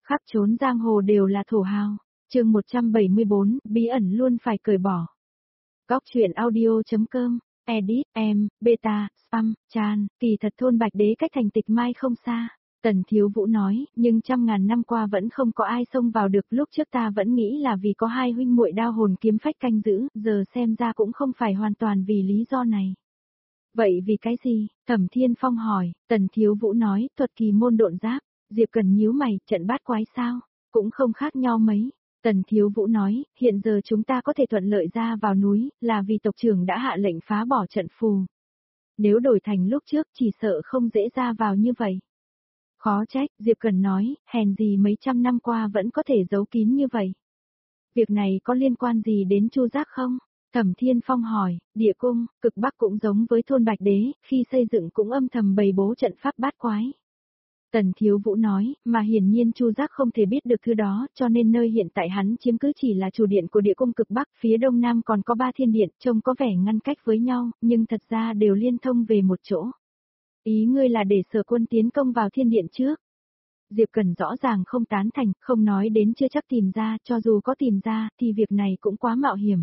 Khắp trốn giang hồ đều là thổ hào. Chương 174, bí ẩn luôn phải cởi bỏ. Góc truyện audio.com, edit, em, beta, spam, chan, kỳ thật thôn Bạch Đế cách thành Tịch Mai không xa. Tần Thiếu Vũ nói, nhưng trăm ngàn năm qua vẫn không có ai xông vào được, lúc trước ta vẫn nghĩ là vì có hai huynh muội đao hồn kiếm phách canh giữ, giờ xem ra cũng không phải hoàn toàn vì lý do này. Vậy vì cái gì? Thẩm Thiên Phong hỏi. Tần Thiếu Vũ nói, thuật kỳ môn độn giáp. Diệp Cần nhíu mày, trận bát quái sao? Cũng không khác nhau mấy. Tần Thiếu Vũ nói, hiện giờ chúng ta có thể thuận lợi ra vào núi, là vì tộc trưởng đã hạ lệnh phá bỏ trận phù. Nếu đổi thành lúc trước chỉ sợ không dễ ra vào như vậy. Khó trách, Diệp Cần nói, hèn gì mấy trăm năm qua vẫn có thể giấu kín như vậy. Việc này có liên quan gì đến Chu Giác không? Thẩm Thiên Phong hỏi, địa cung, cực bắc cũng giống với thôn Bạch Đế, khi xây dựng cũng âm thầm bày bố trận pháp bát quái. Tần Thiếu Vũ nói, mà hiển nhiên Chu Giác không thể biết được thứ đó, cho nên nơi hiện tại hắn chiếm cứ chỉ là chủ điện của địa cung cực bắc, phía đông nam còn có 3 thiên điện, trông có vẻ ngăn cách với nhau, nhưng thật ra đều liên thông về một chỗ. Ý ngươi là để Sở Quân tiến công vào thiên điện trước? Diệp Cần rõ ràng không tán thành, không nói đến chưa chắc tìm ra, cho dù có tìm ra, thì việc này cũng quá mạo hiểm.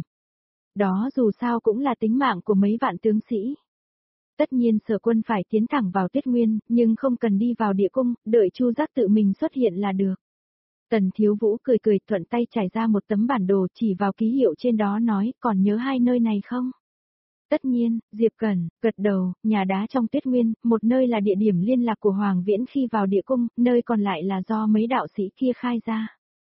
Đó dù sao cũng là tính mạng của mấy vạn tướng sĩ. Tất nhiên Sở Quân phải tiến thẳng vào Tuyết Nguyên, nhưng không cần đi vào địa cung, đợi Chu Giác tự mình xuất hiện là được. Tần Thiếu Vũ cười cười thuận tay trải ra một tấm bản đồ chỉ vào ký hiệu trên đó nói, còn nhớ hai nơi này không? Tất nhiên, Diệp Cẩn, gật đầu, nhà đá trong Tuyết Nguyên, một nơi là địa điểm liên lạc của Hoàng Viễn khi vào địa cung, nơi còn lại là do mấy đạo sĩ kia khai ra.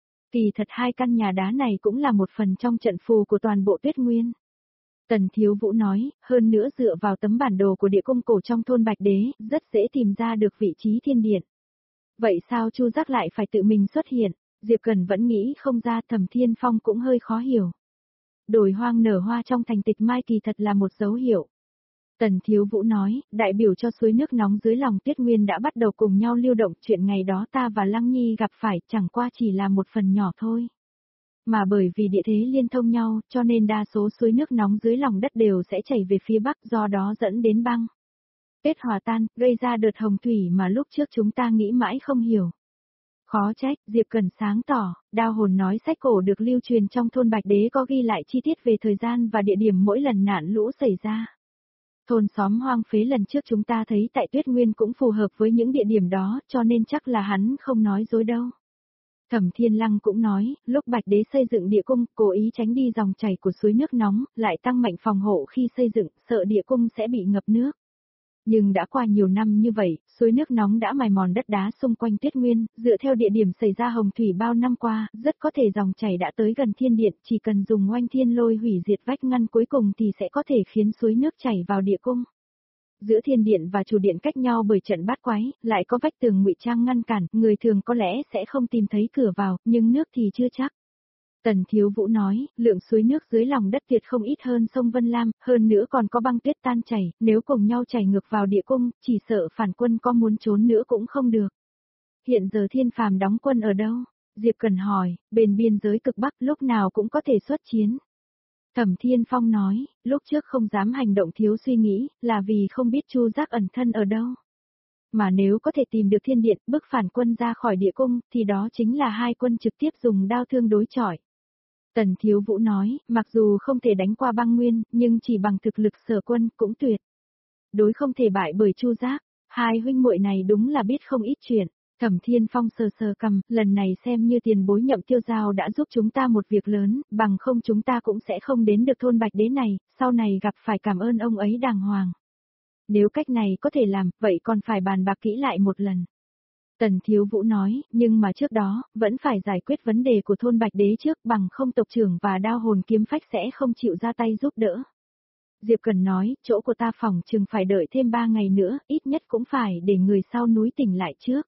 Kỳ thật hai căn nhà đá này cũng là một phần trong trận phù của toàn bộ Tuyết Nguyên. Tần Thiếu Vũ nói, hơn nữa dựa vào tấm bản đồ của địa cung cổ trong thôn Bạch Đế, rất dễ tìm ra được vị trí thiên điện. Vậy sao Chu Giác lại phải tự mình xuất hiện? Diệp Cần vẫn nghĩ không ra, Thẩm Thiên Phong cũng hơi khó hiểu. Đồi hoang nở hoa trong thành Tịch Mai kỳ thật là một dấu hiệu. Tần Thiếu Vũ nói, đại biểu cho suối nước nóng dưới lòng Tuyết Nguyên đã bắt đầu cùng nhau lưu động, chuyện ngày đó ta và Lăng Nhi gặp phải chẳng qua chỉ là một phần nhỏ thôi. Mà bởi vì địa thế liên thông nhau, cho nên đa số suối nước nóng dưới lòng đất đều sẽ chảy về phía bắc, do đó dẫn đến băng kết hòa tan, gây ra đợt hồng thủy mà lúc trước chúng ta nghĩ mãi không hiểu. Khó trách, Diệp Cần sáng tỏ, đao hồn nói sách cổ được lưu truyền trong thôn Bạch Đế có ghi lại chi tiết về thời gian và địa điểm mỗi lần nạn lũ xảy ra. Thôn xóm hoang phế lần trước chúng ta thấy tại Tuyết Nguyên cũng phù hợp với những địa điểm đó, cho nên chắc là hắn không nói dối đâu. Thẩm Thiên Lăng cũng nói, lúc Bạch Đế xây dựng địa cung, cố ý tránh đi dòng chảy của suối nước nóng, lại tăng mạnh phòng hộ khi xây dựng, sợ địa cung sẽ bị ngập nước. Nhưng đã qua nhiều năm như vậy, suối nước nóng đã mài mòn đất đá xung quanh Tuyết Nguyên, dựa theo địa điểm xảy ra hồng thủy bao năm qua, rất có thể dòng chảy đã tới gần thiên điện, chỉ cần dùng oanh thiên lôi hủy diệt vách ngăn cuối cùng thì sẽ có thể khiến suối nước chảy vào địa cung. Giữa thiên điện và chủ điện cách nhau bởi trận bát quái, lại có vách tường ngụy trang ngăn cản, người thường có lẽ sẽ không tìm thấy cửa vào, nhưng nước thì chưa chắc. Tần Thiếu Vũ nói, lượng suối nước dưới lòng đất tuyệt không ít hơn sông Vân Lam, hơn nữa còn có băng tuyết tan chảy, nếu cùng nhau chảy ngược vào địa cung, chỉ sợ phản quân có muốn trốn nữa cũng không được. Hiện giờ Thiên Phàm đóng quân ở đâu? Diệp Cần hỏi, bên biên giới cực Bắc lúc nào cũng có thể xuất chiến. Thẩm Thiên Phong nói, lúc trước không dám hành động thiếu suy nghĩ, là vì không biết Chu Giác ẩn thân ở đâu. Mà nếu có thể tìm được thiên điện, bức phản quân ra khỏi địa cung, thì đó chính là hai quân trực tiếp dùng đao thương đối chọi. Tần Thiếu Vũ nói, mặc dù không thể đánh qua băng nguyên, nhưng chỉ bằng thực lực Sở Quân cũng tuyệt đối không thể bại bởi Chu Giác. Hai huynh muội này đúng là biết không ít chuyện. Thẩm Thiên Phong sờ sờ cằm, lần này xem như tiền bối Nhậm Tiêu Giao đã giúp chúng ta một việc lớn, bằng không chúng ta cũng sẽ không đến được thôn Bạch Đế này, sau này gặp phải cảm ơn ông ấy đàng hoàng. Nếu cách này có thể làm, vậy còn phải bàn bạc kỹ lại một lần. Tần Thiếu Vũ nói, nhưng mà trước đó, vẫn phải giải quyết vấn đề của thôn Bạch Đế trước, bằng không tộc trưởng và đao hồn kiếm phách sẽ không chịu ra tay giúp đỡ. Diệp Cần nói, chỗ của ta phòng chừng phải đợi thêm 3 ngày nữa, ít nhất cũng phải để người sau núi tỉnh lại trước.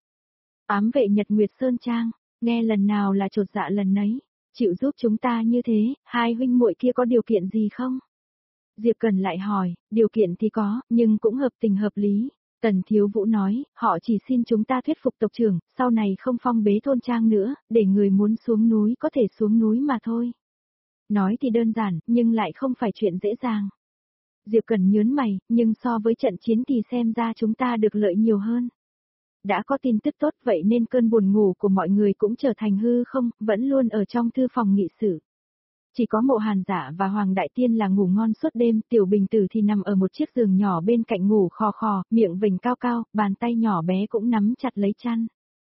Ám vệ Nhật Nguyệt Sơn Trang, nghe lần nào là chột dạ lần nấy, chịu giúp chúng ta như thế, hai huynh muội kia có điều kiện gì không? Diệp Cần lại hỏi, điều kiện thì có, nhưng cũng hợp tình hợp lý. Tần Thiếu Vũ nói, họ chỉ xin chúng ta thuyết phục tộc trưởng, sau này không phong bế thôn trang nữa, để người muốn xuống núi có thể xuống núi mà thôi. Nói thì đơn giản, nhưng lại không phải chuyện dễ dàng. Diệp Cần nhớn mày, nhưng so với trận chiến thì xem ra chúng ta được lợi nhiều hơn. Đã có tin tức tốt vậy nên cơn buồn ngủ của mọi người cũng trở thành hư không, vẫn luôn ở trong thư phòng nghị sự. Chỉ có Mộ Hàn Dạ và Hoàng Đại Tiên là ngủ ngon suốt đêm, Tiểu Bình Tử thì nằm ở một chiếc giường nhỏ bên cạnh ngủ khò khò, miệng vểnh cao cao, bàn tay nhỏ bé cũng nắm chặt lấy chăn.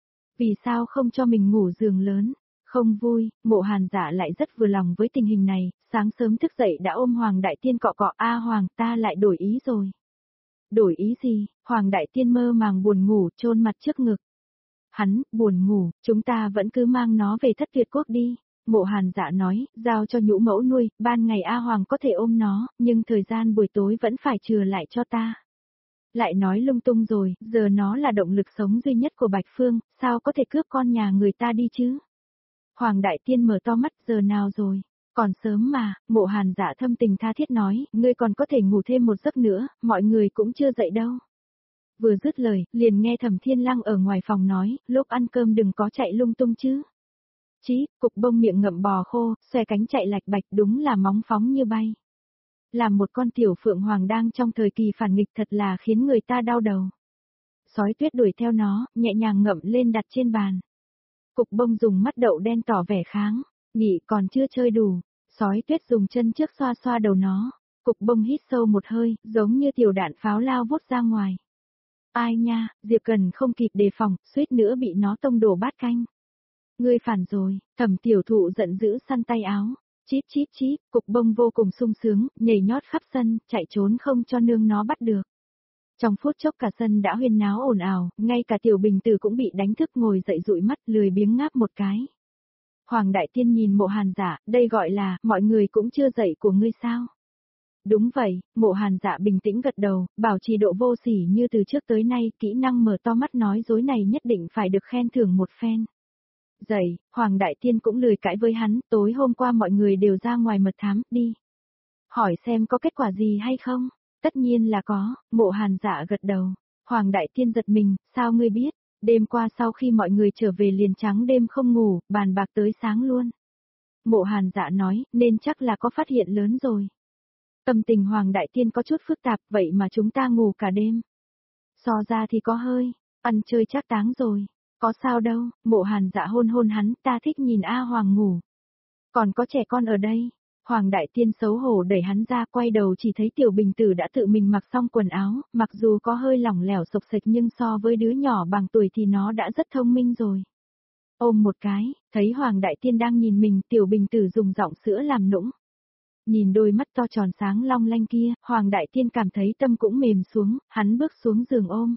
Vì sao không cho mình ngủ giường lớn? Không vui, Mộ Hàn Dạ lại rất vừa lòng với tình hình này, sáng sớm thức dậy đã ôm Hoàng Đại Tiên cọ cọ, a Hoàng ta lại đổi ý rồi. Đổi ý gì? Hoàng Đại Tiên mơ màng buồn ngủ, chôn mặt trước ngực. Hắn, buồn ngủ, chúng ta vẫn cứ mang nó về Thất Tuyệt Quốc đi. Mộ Hàn Dạ nói, giao cho nhũ mẫu nuôi, ban ngày A Hoàng có thể ôm nó, nhưng thời gian buổi tối vẫn phải chừa lại cho ta. Lại nói lung tung rồi, giờ nó là động lực sống duy nhất của Bạch Phương, sao có thể cướp con nhà người ta đi chứ? Hoàng Đại Tiên mở to mắt, giờ nào rồi? Còn sớm mà, Mộ Hàn Dạ thâm tình tha thiết nói, ngươi còn có thể ngủ thêm một giấc nữa, mọi người cũng chưa dậy đâu. Vừa dứt lời, liền nghe Thẩm Thiên Lăng ở ngoài phòng nói, lúc ăn cơm đừng có chạy lung tung chứ. Chí, Cục Bông miệng ngậm bò khô, xòe cánh chạy lạch bạch, đúng là móng phóng như bay. Làm một con tiểu phượng hoàng đang trong thời kỳ phản nghịch thật là khiến người ta đau đầu. Sói Tuyết đuổi theo nó, nhẹ nhàng ngậm lên đặt trên bàn. Cục Bông dùng mắt đậu đen tỏ vẻ kháng, nhị còn chưa chơi đủ. Sói Tuyết dùng chân trước xoa xoa đầu nó. Cục Bông hít sâu một hơi, giống như tiểu đạn pháo lao vút ra ngoài. Ai nha, Diệp Cần không kịp đề phòng, suýt nữa bị nó tông đổ bát canh. Ngươi phản rồi, Thẩm Tiểu Thụ giận dữ săn tay áo. Chíp chíp chíp, Cục Bông vô cùng sung sướng, nhảy nhót khắp sân, chạy trốn không cho nương nó bắt được. Trong phút chốc cả sân đã huyên náo ồn ào, ngay cả Tiểu Bình Tử cũng bị đánh thức ngồi dậy dụi mắt lười biếng ngáp một cái. Hoàng Đại Tiên nhìn Mộ Hàn Dạ, đây gọi là, mọi người cũng chưa dậy của ngươi sao? Đúng vậy, Mộ Hàn Dạ bình tĩnh gật đầu, bảo trì độ vô sỉ như từ trước tới nay, kỹ năng mở to mắt nói dối này nhất định phải được khen thưởng một phen. Dậy, Hoàng Đại Tiên cũng lười cãi với hắn, tối hôm qua mọi người đều ra ngoài mật thám, đi. Hỏi xem có kết quả gì hay không? Tất nhiên là có, Mộ Hàn Dạ gật đầu. Hoàng Đại Tiên giật mình, sao ngươi biết? Đêm qua sau khi mọi người trở về liền trắng đêm không ngủ, bàn bạc tới sáng luôn. Mộ Hàn Dạ nói, nên chắc là có phát hiện lớn rồi. Tâm tình Hoàng Đại Tiên có chút phức tạp, vậy mà chúng ta ngủ cả đêm. So ra thì có hơi, ăn chơi chắc táng rồi. Có sao đâu, Mộ Hàn Dạ hôn hôn hắn, ta thích nhìn A Hoàng ngủ. Còn có trẻ con ở đây. Hoàng Đại Tiên xấu hổ đẩy hắn ra, quay đầu chỉ thấy Tiểu Bình Tử đã tự mình mặc xong quần áo, mặc dù có hơi lỏng lẻo xộc xệch nhưng so với đứa nhỏ bằng tuổi thì nó đã rất thông minh rồi. Ôm một cái, thấy Hoàng Đại Tiên đang nhìn mình, Tiểu Bình Tử dùng giọng sữa làm nũng. Nhìn đôi mắt to tròn sáng long lanh kia, Hoàng Đại Tiên cảm thấy tâm cũng mềm xuống, hắn bước xuống giường ôm.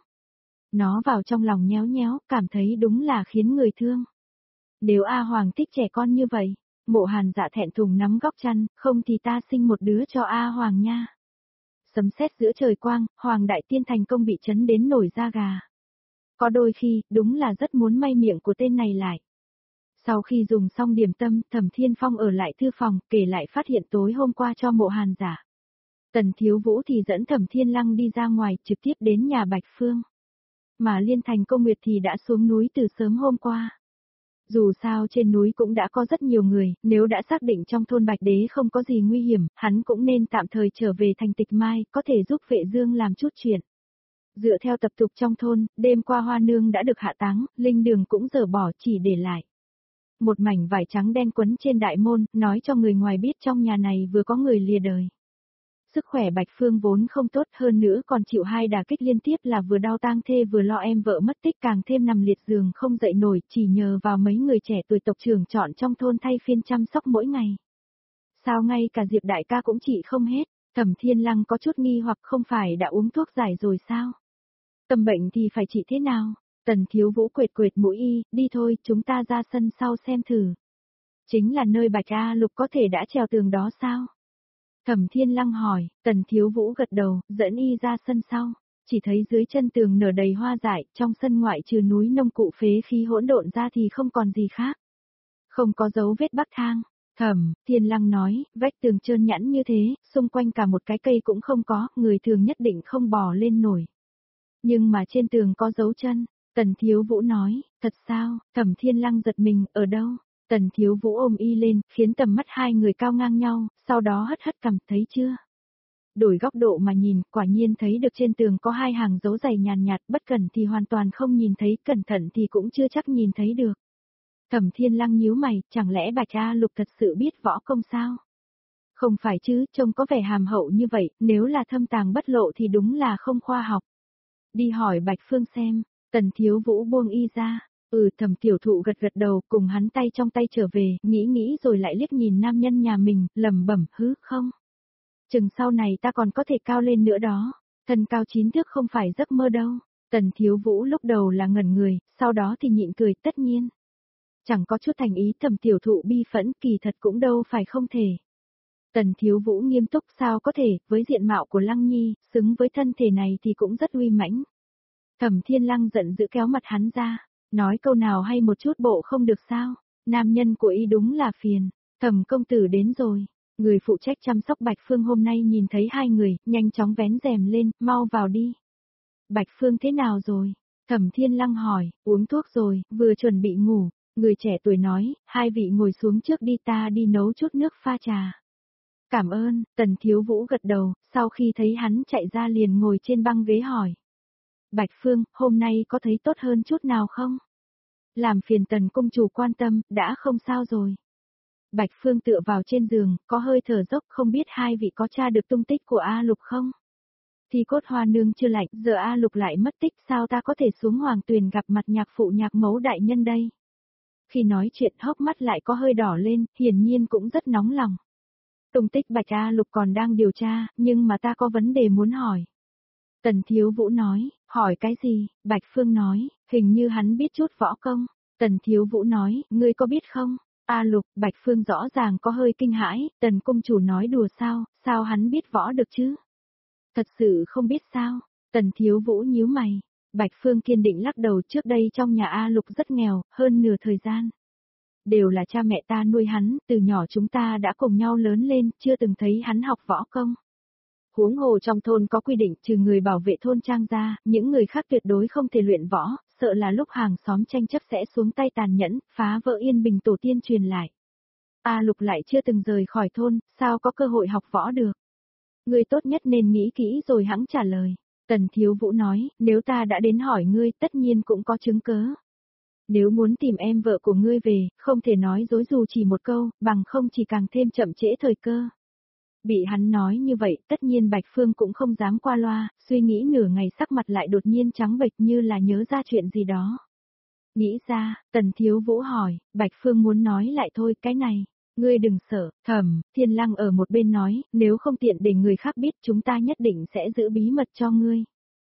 Nó vào trong lòng nhéo nhéo, cảm thấy đúng là khiến người thương. Nếu A Hoàng thích trẻ con như vậy, Mộ Hàn Dạ thẹn thùng nắm góc chăn, không thì ta sinh một đứa cho A Hoàng nha. Sấm sét giữa trời quang, Hoàng Đại Tiên thành công bị chấn đến nổi da gà. Có đôi khi, đúng là rất muốn may miệng của tên này lại. Sau khi dùng xong điểm tâm, Thẩm Thiên Phong ở lại thư phòng, kể lại phát hiện tối hôm qua cho Mộ Hàn Dạ. Tần Thiếu Vũ thì dẫn Thẩm Thiên Lăng đi ra ngoài, trực tiếp đến nhà Bạch Phương. Mà Liên Thành Công Nguyệt thì đã xuống núi từ sớm hôm qua. Dù sao trên núi cũng đã có rất nhiều người, nếu đã xác định trong thôn Bạch Đế không có gì nguy hiểm, hắn cũng nên tạm thời trở về thành Tịch Mai, có thể giúp Vệ Dương làm chút chuyện. Dựa theo tập tục trong thôn, đêm qua Hoa Nương đã được hạ táng, linh đường cũng dỡ bỏ chỉ để lại một mảnh vải trắng đen quấn trên đại môn, nói cho người ngoài biết trong nhà này vừa có người lìa đời. Sức khỏe Bạch Phương vốn không tốt, hơn nữa còn chịu hai đả kích liên tiếp là vừa đau tang thê vừa lo em vợ mất tích, càng thêm nằm liệt giường không dậy nổi, chỉ nhờ vào mấy người trẻ tuổi tộc trưởng chọn trong thôn thay phiên chăm sóc mỗi ngày. Sao ngay cả Diệp đại ca cũng trị không hết? Thẩm Thiên Lăng có chút nghi hoặc, không phải đã uống thuốc giải rồi sao? Tâm bệnh thì phải trị thế nào? Tần Thiếu Vũ quệt quệt mũi y, đi thôi, chúng ta ra sân sau xem thử. Chính là nơi Bạch A Lục có thể đã trèo tường đó sao? Thẩm Thiên Lăng hỏi, Tần Thiếu Vũ gật đầu, dẫn y ra sân sau, chỉ thấy dưới chân tường nở đầy hoa dại, trong sân ngoại trừ núi nông cụ phế khí hỗn độn ra thì không còn gì khác. Không có dấu vết bắc thang. Thẩm Thiên Lăng nói, vách tường trơn nhẵn như thế, xung quanh cả một cái cây cũng không có, người thường nhất định không bò lên nổi. Nhưng mà trên tường có dấu chân. Tần Thiếu Vũ nói, thật sao? Thẩm Thiên Lăng giật mình, ở đâu? Tần Thiếu Vũ ôm y lên, khiến tầm mắt hai người cao ngang nhau, sau đó hất hất cằm, thấy chưa? Đổi góc độ mà nhìn, quả nhiên thấy được trên tường có hai hàng dấu giày nhàn nhạt, bất cẩn thì hoàn toàn không nhìn thấy, cẩn thận thì cũng chưa chắc nhìn thấy được. Thẩm Thiên Lăng nhíu mày, chẳng lẽ Bạch A Lục thật sự biết võ công sao? Không phải chứ, trông có vẻ hàm hậu như vậy, nếu là thâm tàng bất lộ thì đúng là không khoa học. Đi hỏi Bạch Phương xem, Tần Thiếu Vũ buông y ra. Thẩm Tiểu Thụ gật gật đầu, cùng hắn tay trong tay trở về, nghĩ rồi lại liếc nhìn nam nhân nhà mình, lẩm bẩm, hứ không. Chừng sau này ta còn có thể cao lên nữa đó, thân cao 9 thước không phải giấc mơ đâu. Tần Thiếu Vũ lúc đầu là ngẩn người, sau đó thì nhịn cười, tất nhiên. Chẳng có chút thành ý. Thẩm Tiểu Thụ bi phẫn, kỳ thật cũng đâu phải không thể. Tần Thiếu Vũ nghiêm túc, sao có thể, với diện mạo của Lăng Nhi, xứng với thân thể này thì cũng rất uy mãnh. Thẩm Thiên Lăng giận dữ kéo mặt hắn ra, nói câu nào hay một chút bộ không được sao, nam nhân của y đúng là phiền. Thẩm công tử đến rồi. Người phụ trách chăm sóc Bạch Phương hôm nay nhìn thấy hai người, nhanh chóng vén rèm lên, mau vào đi. Bạch Phương thế nào rồi? Thẩm Thiên Lăng hỏi, uống thuốc rồi, vừa chuẩn bị ngủ. Người trẻ tuổi nói, hai vị ngồi xuống trước đi, ta đi nấu chút nước pha trà. Cảm ơn. Tần Thiếu Vũ gật đầu, sau khi thấy hắn chạy ra liền ngồi trên băng ghế hỏi. Bạch Phương, hôm nay có thấy tốt hơn chút nào không? Làm phiền Tần công chủ quan tâm, đã không sao rồi. Bạch Phương tựa vào trên giường, có hơi thở dốc, không biết hai vị có tra được tung tích của A Lục không? Thì cốt hoa nương chưa lạnh, giờ A Lục lại mất tích, sao ta có thể xuống Hoàng Tuyền gặp mặt nhạc phụ nhạc mẫu đại nhân đây? Khi nói chuyện hốc mắt lại có hơi đỏ lên, hiển nhiên cũng rất nóng lòng. Tung tích Bạch A Lục còn đang điều tra, nhưng mà ta có vấn đề muốn hỏi. Tần Thiếu Vũ nói, hỏi cái gì? Bạch Phương nói, hình như hắn biết chút võ công. Tần Thiếu Vũ nói, ngươi có biết không? A Lục, Bạch Phương rõ ràng có hơi kinh hãi, Tần công chủ nói đùa sao hắn biết võ được chứ? Thật sự không biết sao? Tần Thiếu Vũ nhíu mày. Bạch Phương kiên định lắc đầu, trước đây trong nhà A Lục rất nghèo, hơn nửa thời gian. Đều là cha mẹ ta nuôi hắn, từ nhỏ chúng ta đã cùng nhau lớn lên, chưa từng thấy hắn học võ công. Huống hồ trong thôn có quy định trừ người bảo vệ thôn trang ra, những người khác tuyệt đối không thể luyện võ, sợ là lúc hàng xóm tranh chấp sẽ xuống tay tàn nhẫn, phá vỡ yên bình tổ tiên truyền lại. A Lục lại chưa từng rời khỏi thôn, sao có cơ hội học võ được? Ngươi tốt nhất nên nghĩ kỹ rồi hẵng trả lời. Tần Thiếu Vũ nói, nếu ta đã đến hỏi ngươi tất nhiên cũng có chứng cớ. Nếu muốn tìm em vợ của ngươi về, không thể nói dối dù chỉ một câu, bằng không chỉ càng thêm chậm trễ thời cơ. Bị hắn nói như vậy, tất nhiên Bạch Phương cũng không dám qua loa, suy nghĩ nửa ngày sắc mặt lại đột nhiên trắng bệch như là nhớ ra chuyện gì đó. Nghĩ ra, Tần Thiếu Vũ hỏi, Bạch Phương muốn nói lại thôi, cái này, ngươi đừng sợ. Thẩm Thiên Lăng ở một bên nói, nếu không tiện để người khác biết chúng ta nhất định sẽ giữ bí mật cho ngươi.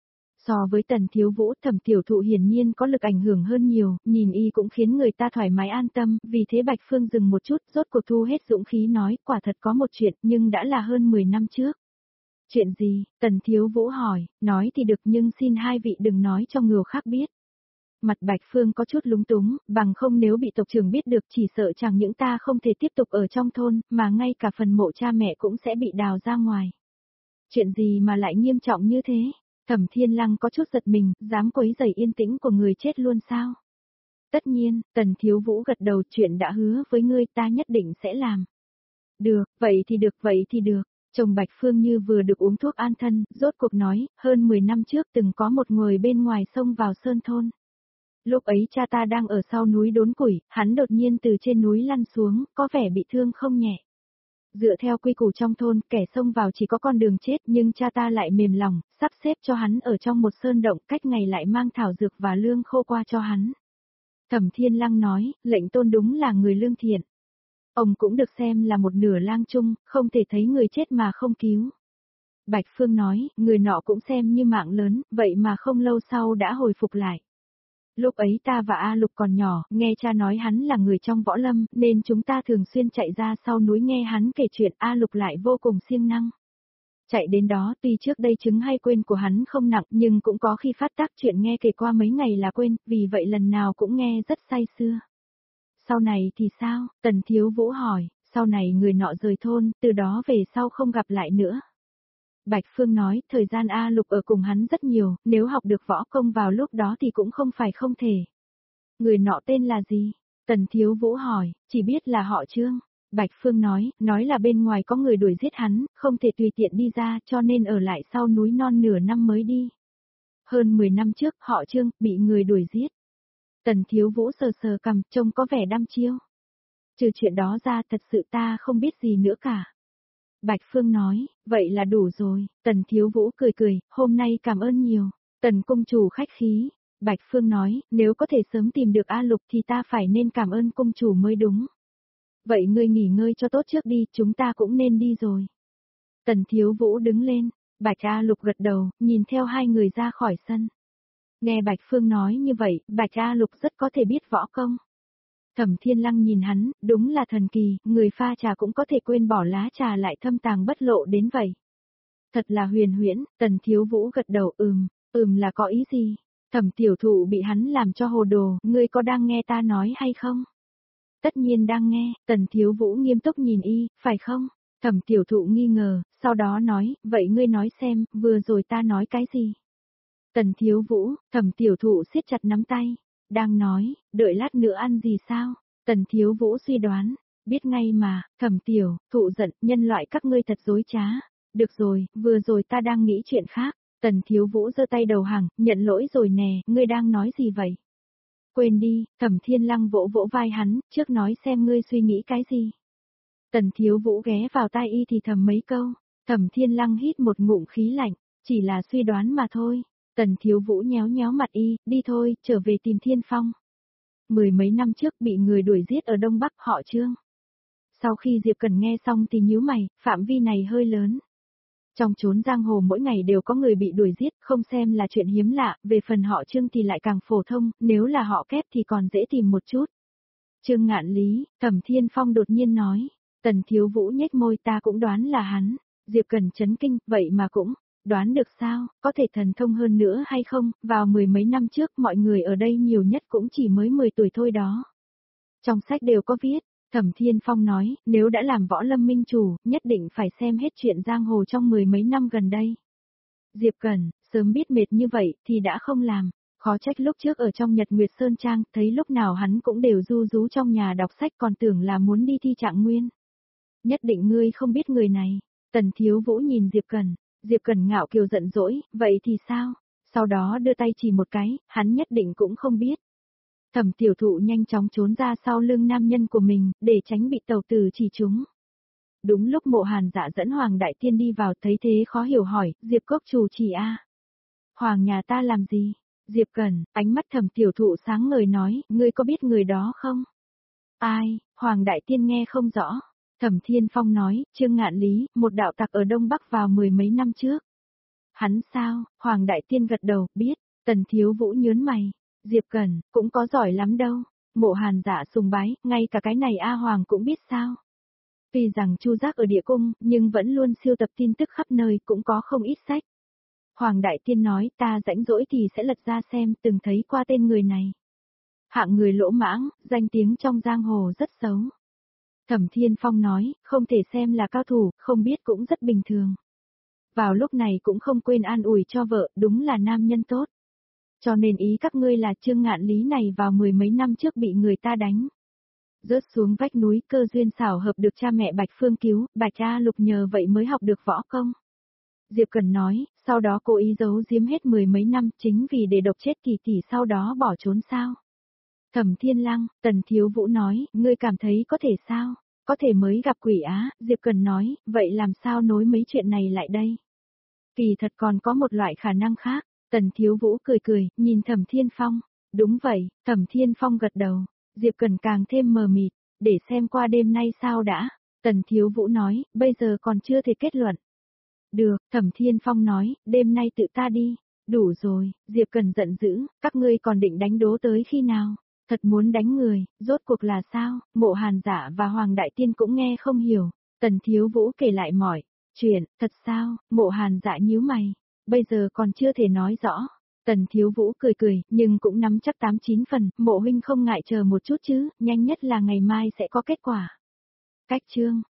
So với Tần Thiếu Vũ, Thẩm Tiểu Thụ hiển nhiên có lực ảnh hưởng hơn nhiều, nhìn y cũng khiến người ta thoải mái an tâm, vì thế Bạch Phương dừng một chút, rốt cuộc thu hết dũng khí nói, quả thật có một chuyện, nhưng đã là hơn 10 năm trước. Chuyện gì? Tần Thiếu Vũ hỏi, nói thì được nhưng xin hai vị đừng nói cho người khác biết. Mặt Bạch Phương có chút lúng túng, bằng không nếu bị tộc trưởng biết được chỉ sợ chẳng những ta không thể tiếp tục ở trong thôn, mà ngay cả phần mộ cha mẹ cũng sẽ bị đào ra ngoài. Chuyện gì mà lại nghiêm trọng như thế? Thẩm Thiên Lăng có chút giật mình, dám quấy rầy yên tĩnh của người chết luôn sao? Tất nhiên, Tần Thiếu Vũ gật đầu, chuyện đã hứa với ngươi ta nhất định sẽ làm. Được, vậy thì được. Chồng Bạch Phương như vừa được uống thuốc an thân, rốt cuộc nói, hơn 10 năm trước từng có một người bên ngoài sông vào sơn thôn. Lúc ấy cha ta đang ở sau núi đốn củi, hắn đột nhiên từ trên núi lăn xuống, có vẻ bị thương không nhẹ. Dựa theo quy củ trong thôn, kẻ xông vào chỉ có con đường chết, nhưng cha ta lại mềm lòng, sắp xếp cho hắn ở trong một sơn động, cách ngày lại mang thảo dược và lương khô qua cho hắn. Thẩm Thiên Lăng nói, lệnh tôn đúng là người lương thiện. Ông cũng được xem là một nửa lang trung, không thể thấy người chết mà không cứu. Bạch Phương nói, người nọ cũng xem như mạng lớn, vậy mà không lâu sau đã hồi phục lại. Lúc ấy ta và A Lục còn nhỏ, nghe cha nói hắn là người trong võ lâm, nên chúng ta thường xuyên chạy ra sau núi nghe hắn kể chuyện. A Lục lại vô cùng siêng năng. Chạy đến đó tuy trước đây chứng hay quên của hắn không nặng nhưng cũng có khi phát tác chuyện nghe kể qua mấy ngày là quên, vì vậy lần nào cũng nghe rất say sưa. Sau này thì sao? Tần Thiếu Vũ hỏi, sau này người nọ rời thôn, từ đó về sau không gặp lại nữa. Bạch Phương nói, thời gian A Lục ở cùng hắn rất nhiều, nếu học được võ công vào lúc đó thì cũng không phải không thể. Người nọ tên là gì? Tần Thiếu Vũ hỏi, chỉ biết là họ Trương. Bạch Phương nói là bên ngoài có người đuổi giết hắn, không thể tùy tiện đi ra cho nên ở lại sau núi non nửa năm mới đi. Hơn 10 năm trước, họ Trương, bị người đuổi giết. Tần Thiếu Vũ sờ sờ cằm, trông có vẻ đăm chiêu. Trừ chuyện đó ra thật sự ta không biết gì nữa cả. Bạch Phương nói, vậy là đủ rồi. Tần Thiếu Vũ cười cười, hôm nay cảm ơn nhiều. Tần cung chủ khách khí. Bạch Phương nói, nếu có thể sớm tìm được A Lục thì ta phải nên cảm ơn cung chủ mới đúng. Vậy ngươi nghỉ ngơi cho tốt trước đi, chúng ta cũng nên đi rồi. Tần Thiếu Vũ đứng lên, Bạch A Lục gật đầu, nhìn theo hai người ra khỏi sân. Nghe Bạch Phương nói như vậy, Bạch A Lục rất có thể biết võ công. Thẩm Thiên Lăng nhìn hắn, đúng là thần kỳ, người pha trà cũng có thể quên bỏ lá trà lại thâm tàng bất lộ đến vậy. Thật là huyền huyễn, Tần Thiếu Vũ gật đầu là có ý gì? Thẩm tiểu thụ bị hắn làm cho hồ đồ, ngươi có đang nghe ta nói hay không? Tất nhiên đang nghe, Tần Thiếu Vũ nghiêm túc nhìn y, phải không? Thẩm tiểu thụ nghi ngờ, sau đó nói, vậy ngươi nói xem, vừa rồi ta nói cái gì? Tần Thiếu Vũ, Thẩm tiểu thụ siết chặt nắm tay, đang nói, đợi lát nữa ăn gì sao? Tần Thiếu Vũ suy đoán, biết ngay mà, Thẩm tiểu thụ giận, nhân loại các ngươi thật dối trá. Được rồi, vừa rồi ta đang nghĩ chuyện khác. Tần Thiếu Vũ giơ tay đầu hàng, nhận lỗi rồi nè, ngươi đang nói gì vậy? Quên đi, Thẩm Thiên Lăng vỗ vỗ vai hắn, trước nói xem ngươi suy nghĩ cái gì. Tần Thiếu Vũ ghé vào tai y thì thầm mấy câu, Thẩm Thiên Lăng hít một ngụm khí lạnh, chỉ là suy đoán mà thôi. Tần Thiếu Vũ nhéo nhéo mặt y, đi thôi, trở về tìm Thiên Phong. Mười mấy năm trước bị người đuổi giết ở Đông Bắc họ Trương. Sau khi Diệp Cần nghe xong thì nhíu mày, phạm vi này hơi lớn. Trong chốn giang hồ mỗi ngày đều có người bị đuổi giết, không xem là chuyện hiếm lạ, về phần họ Trương thì lại càng phổ thông, nếu là họ Kép thì còn dễ tìm một chút. Trương Ngạn Lý, Thẩm Thiên Phong đột nhiên nói, Tần Thiếu Vũ nhếch môi, ta cũng đoán là hắn. Diệp Cần chấn kinh, vậy mà cũng đoán được sao, có thể thần thông hơn nữa hay không? Vào mười mấy năm trước mọi người ở đây nhiều nhất cũng chỉ mới 10 tuổi thôi đó. Trong sách đều có viết. Thẩm Thiên Phong nói, nếu đã làm võ lâm minh chủ, nhất định phải xem hết chuyện giang hồ trong mười mấy năm gần đây. Diệp Cẩn, sớm biết mệt như vậy thì đã không làm, khó trách lúc trước ở trong Nhật Nguyệt Sơn Trang, thấy lúc nào hắn cũng đều ru rú trong nhà đọc sách còn tưởng là muốn đi thi trạng nguyên. Nhất định ngươi không biết người này. Tần Thiếu Vũ nhìn Diệp Cẩn ngạo kiều giận dỗi, vậy thì sao? Sau đó đưa tay chỉ một cái, hắn nhất định cũng không biết. Thẩm tiểu thụ nhanh chóng trốn ra sau lưng nam nhân của mình, để tránh bị tàu tử chỉ trúng. Đúng lúc Mộ Hàn Dạ dẫn Hoàng Đại Tiên đi vào, thấy thế khó hiểu hỏi, Diệp Cốc chủ chỉ a, Hoàng nhà ta làm gì? Diệp Cẩn, ánh mắt Thẩm tiểu thụ sáng ngời nói, ngươi có biết người đó không? Ai? Hoàng Đại Tiên nghe không rõ. Thẩm Thiên Phong nói, Trương Ngạn Lý, một đạo tặc ở Đông Bắc vào mười mấy năm trước. Hắn sao? Hoàng Đại Tiên gật đầu, biết. Tần Thiếu Vũ nhớn mày. Diệp Cẩn, cũng có giỏi lắm đâu. Mộ Hàn Dạ sùng bái, ngay cả cái này A Hoàng cũng biết sao. Tuy rằng Chu Giác ở địa cung, nhưng vẫn luôn siêu tập tin tức khắp nơi, cũng có không ít sách. Hoàng Đại Tiên nói, ta rãnh rỗi thì sẽ lật ra xem, từng thấy qua tên người này. Hạng người lỗ mãng, danh tiếng trong giang hồ rất xấu. Thẩm Thiên Phong nói, không thể xem là cao thủ, không biết cũng rất bình thường. Vào lúc này cũng không quên an ủi cho vợ, đúng là nam nhân tốt. Cho nên ý các ngươi là Trương Ngạn Lý này vào mười mấy năm trước bị người ta đánh. Rớt xuống vách núi, cơ duyên xảo hợp được cha mẹ Bạch Phương cứu, Bạch A Lục nhờ vậy mới học được võ công. Diệp Cần nói, sau đó cố ý giấu giếm hết mười mấy năm chính vì để độc chết Kỳ tỷ sau đó bỏ trốn sao. Thẩm Thiên Lăng, Tần Thiếu Vũ nói, ngươi cảm thấy có thể sao? Có thể mới gặp quỷ á, Diệp Cần nói, vậy làm sao nối mấy chuyện này lại đây? Kỳ thật còn có một loại khả năng khác. Tần Thiếu Vũ cười cười, nhìn Thẩm Thiên Phong. Đúng vậy, Thẩm Thiên Phong gật đầu. Diệp Cần càng thêm mờ mịt, để xem qua đêm nay sao đã. Tần Thiếu Vũ nói, bây giờ còn chưa thể kết luận. Được, Thẩm Thiên Phong nói, đêm nay tự ta đi. Đủ rồi, Diệp Cần giận dữ, các ngươi còn định đánh đố tới khi nào? Thật muốn đánh người, rốt cuộc là sao? Mộ Hàn Dạ và Hoàng Đại Tiên cũng nghe không hiểu. Tần Thiếu Vũ kể lại mọi chuyện, thật sao? Mộ Hàn Dạ nhíu mày. Bây giờ còn chưa thể nói rõ. Tần Thiếu Vũ cười cười, nhưng cũng nắm chắc 8-9 phần, Mộ huynh không ngại chờ một chút chứ, nhanh nhất là ngày mai sẽ có kết quả. Cách chương